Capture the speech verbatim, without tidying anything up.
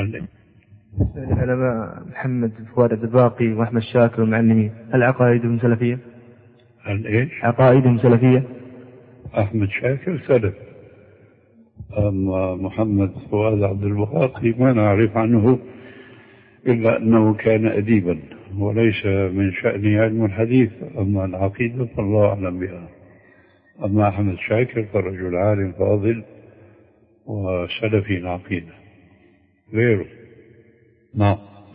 العلماء محمد فؤاد الباقي وأحمد شاكر والمعلمين هل عقائدهم سلفية؟ هل إيش؟ عقائدهم سلفية؟ أحمد شاكر سلف، أما محمد فؤاد عبد الباقي ما نعرف عنه إلا أنه كان أديبا وليس من شأنه علم الحديث، أما العقيدة فالله أعلم بها. أما أحمد شاكر فرجل عالم فاضل وسلفي العقيدة غيره. نعم.